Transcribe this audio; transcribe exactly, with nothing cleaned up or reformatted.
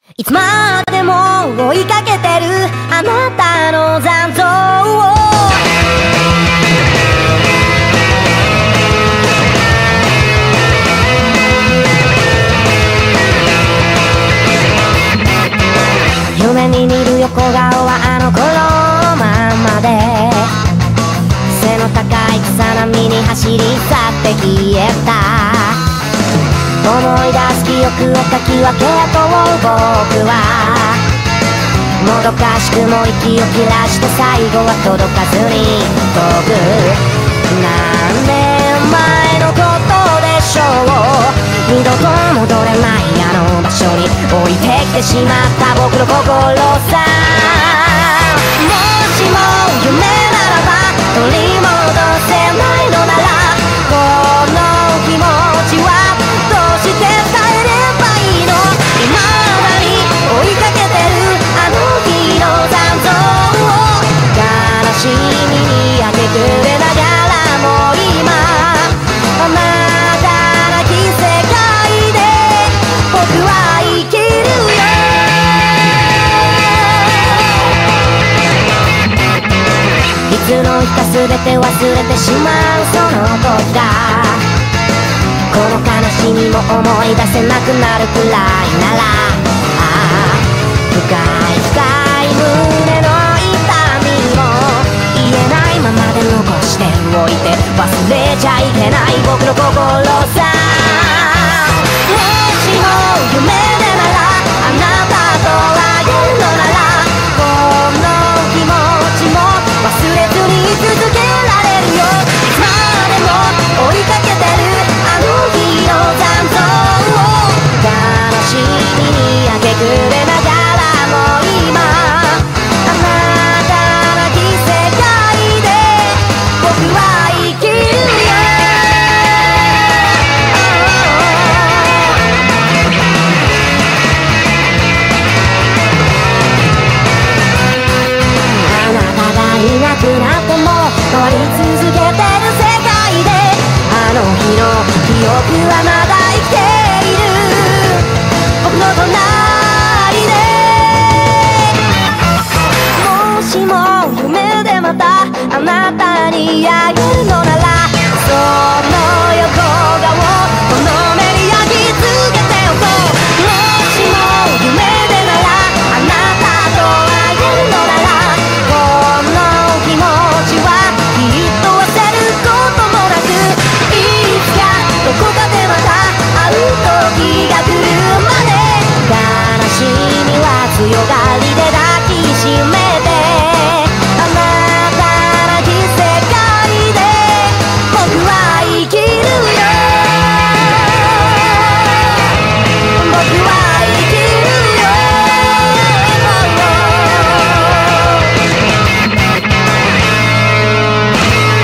いつまでも追いかけてるあなたの残像を夢に見る横顔はあの頃のまんまで背の高い草波に走り去って消えた思い出す記憶をかき分けと僕はもどかしくも息を切らして最後は届かずに遠く何年前のことでしょう二度と戻れないあの場所に置いてきてしまった僕の心さもしも夢ならば取り戻せないのならこの気持ちはどうして伝えればいいの未だに追いかけてるあの日の残像を悲しみに明け暮れながらも今あなたなき世界で僕は生きるよいつの日か全て忘れてしまうその時がこの悲しみも思い出せなくなるくらいならああ深い深い胸の痛みも言えないままで残しておいて忘れちゃいけない僕の心さもしも夢でならあなたと会えるのならこの気持ちも忘れずに続けられるよいつまでも追いかけてるあの日の残像を悲しみに明け暮れながらも今あなたなき世界で僕は生きるよあなたがいなくなっても変わり続けてる世界であの日の記憶はまだ生きている僕の隣でもしも夢でまたあなたに会えるのならその横顔この目に焼き付けておこうもしも夢でならあなたと会えるのならこの気持ちはきっと忘れることもなくいつかどこかでまた会う時が来るまで悲しみは強がりで